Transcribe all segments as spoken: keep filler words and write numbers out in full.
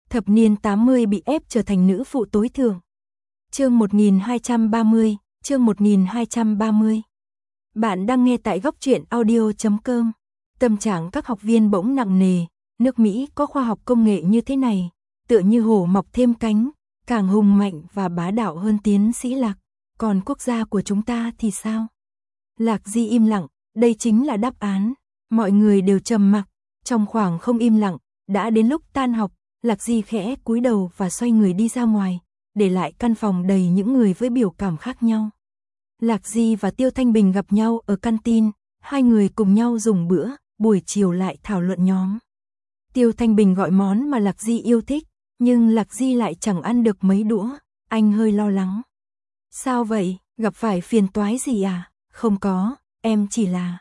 Thập niên tám mươi bị ép trở thành nữ phụ tối thượng. Chương một nghìn hai trăm ba mươi, chương một nghìn hai trăm ba mươi. Bạn đang nghe tại góc truyện audio chấm com. Tâm trạng các học viên bỗng nặng nề, nước Mỹ có khoa học công nghệ như thế này, tựa như hổ mọc thêm cánh, càng hùng mạnh và bá đạo hơn tiến sĩ Lạc, còn quốc gia của chúng ta thì sao? Lạc Di im lặng, đây chính là đáp án. Mọi người đều trầm mặc, trong khoảng không im lặng, đã đến lúc tan học, Lạc Di khẽ cúi đầu và xoay người đi ra ngoài, để lại căn phòng đầy những người với biểu cảm khác nhau. Lạc Di và Tiêu Thanh Bình gặp nhau ở canteen, hai người cùng nhau dùng bữa, buổi chiều lại thảo luận nhóm. Tiêu Thanh Bình gọi món mà Lạc Di yêu thích, nhưng Lạc Di lại chẳng ăn được mấy đũa, anh hơi lo lắng. Sao vậy, gặp phải phiền toái gì à? Không có, em chỉ là...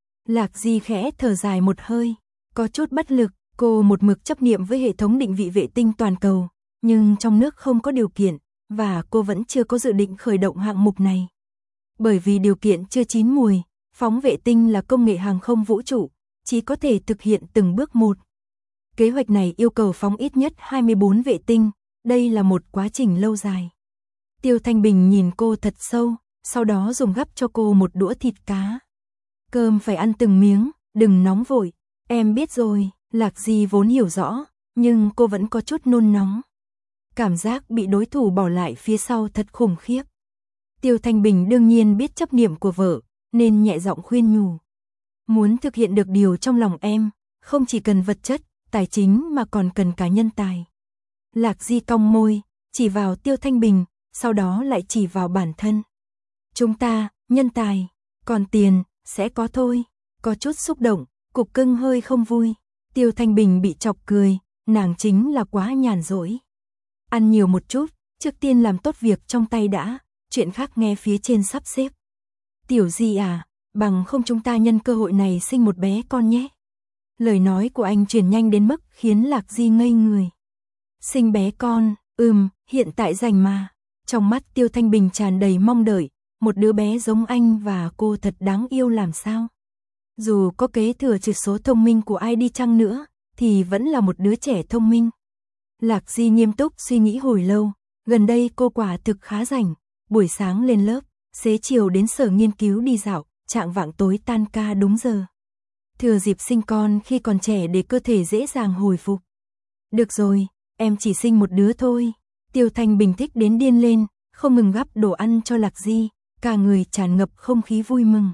Lạc Di khẽ thở dài một hơi, có chút bất lực, cô một mực chấp niệm với hệ thống định vị vệ tinh toàn cầu, nhưng trong nước không có điều kiện, và cô vẫn chưa có dự định khởi động hạng mục này. Bởi vì điều kiện chưa chín mùi, phóng vệ tinh là công nghệ hàng không vũ trụ, chỉ có thể thực hiện từng bước một. Kế hoạch này yêu cầu phóng ít nhất hai mươi bốn vệ tinh, đây là một quá trình lâu dài. Tiêu Thanh Bình nhìn cô thật sâu, sau đó dùng gắp cho cô một đũa thịt cá. Cơm phải ăn từng miếng, đừng nóng vội, em biết rồi. Lạc Di vốn hiểu rõ, nhưng cô vẫn có chút nôn nóng. Cảm giác bị đối thủ bỏ lại phía sau thật khủng khiếp. Tiêu Thanh Bình đương nhiên biết chấp niệm của vợ, nên nhẹ giọng khuyên nhủ. Muốn thực hiện được điều trong lòng em, không chỉ cần vật chất, tài chính mà còn cần cả nhân tài. Lạc Di cong môi, chỉ vào Tiêu Thanh Bình, sau đó lại chỉ vào bản thân. Chúng ta, nhân tài, còn tiền, sẽ có thôi. Có chút xúc động, cục cưng hơi không vui. Tiêu Thanh Bình bị chọc cười, nàng chính là quá nhàn rỗi. Ăn nhiều một chút, trước tiên làm tốt việc trong tay đã, chuyện khác nghe phía trên sắp xếp. Tiểu Di à, bằng không chúng ta nhân cơ hội này sinh một bé con nhé. Lời nói của anh truyền nhanh đến mức khiến Lạc Di ngây người. Sinh bé con, ừm, hiện tại rảnh mà. Trong mắt Tiêu Thanh Bình tràn đầy mong đợi, một đứa bé giống anh và cô thật đáng yêu làm sao. Dù có kế thừa trừ số thông minh của ai đi chăng nữa, thì vẫn là một đứa trẻ thông minh. Lạc Di nghiêm túc suy nghĩ hồi lâu, gần đây cô quả thực khá rảnh, buổi sáng lên lớp, xế chiều đến sở nghiên cứu đi dạo, trạng vạng tối tan ca đúng giờ. Thừa dịp sinh con khi còn trẻ để cơ thể dễ dàng hồi phục. Được rồi, em chỉ sinh một đứa thôi. Tiêu Thanh Bình thích đến điên lên, không ngừng gắp đồ ăn cho Lạc Di, cả người tràn ngập không khí vui mừng.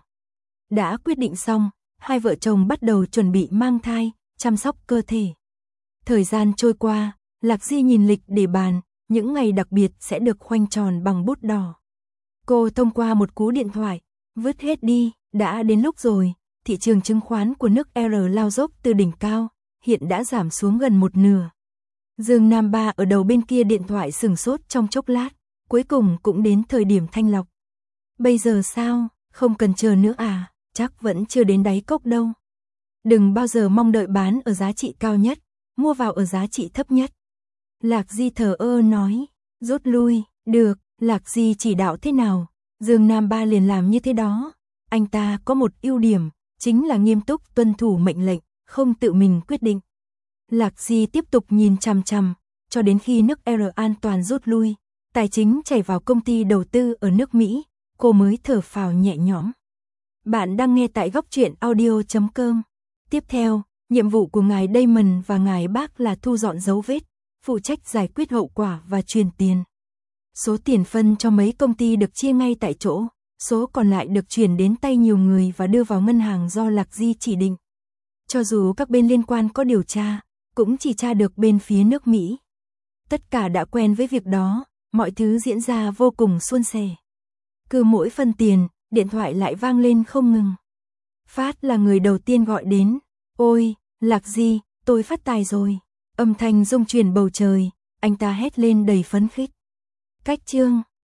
Đã quyết định xong, hai vợ chồng bắt đầu chuẩn bị mang thai, chăm sóc cơ thể. Thời gian trôi qua, Lạc Di nhìn lịch để bàn, những ngày đặc biệt sẽ được khoanh tròn bằng bút đỏ. Cô thông qua một cú điện thoại, vứt hết đi, đã đến lúc rồi, thị trường chứng khoán của nước R lao dốc từ đỉnh cao, hiện đã giảm xuống gần một nửa. Dương Nam Ba ở đầu bên kia điện thoại sửng sốt trong chốc lát, cuối cùng cũng đến thời điểm thanh lọc. Bây giờ sao, không cần chờ nữa à? Chắc vẫn chưa đến đáy cốc đâu. Đừng bao giờ mong đợi bán ở giá trị cao nhất, mua vào ở giá trị thấp nhất. Lạc Di thờ ơ nói, rút lui, được, Lạc Di chỉ đạo thế nào, Dương Nam Ba liền làm như thế đó. Anh ta có một ưu điểm, chính là nghiêm túc tuân thủ mệnh lệnh, không tự mình quyết định. Lạc Di tiếp tục nhìn chằm chằm, cho đến khi nước R an toàn rút lui, tài chính chảy vào công ty đầu tư ở nước Mỹ, cô mới thở phào nhẹ nhõm. Bạn đang nghe tại góc truyện audio chấm com. Tiếp theo, nhiệm vụ của ngài Damon và ngài Bác là thu dọn dấu vết, phụ trách giải quyết hậu quả và truyền tiền. Số tiền phân cho mấy công ty được chia ngay tại chỗ, số còn lại được chuyển đến tay nhiều người và đưa vào ngân hàng do Lạc Di chỉ định. Cho dù các bên liên quan có điều tra, cũng chỉ tra được bên phía nước Mỹ. Tất cả đã quen với việc đó, mọi thứ diễn ra vô cùng suôn sẻ. Cứ mỗi phân tiền, điện thoại lại vang lên không ngừng. Phát là người đầu tiên gọi đến. Ôi, Lạc Di, tôi phát tài rồi. Âm thanh rung chuyển bầu trời, anh ta hét lên đầy phấn khích. Cách chương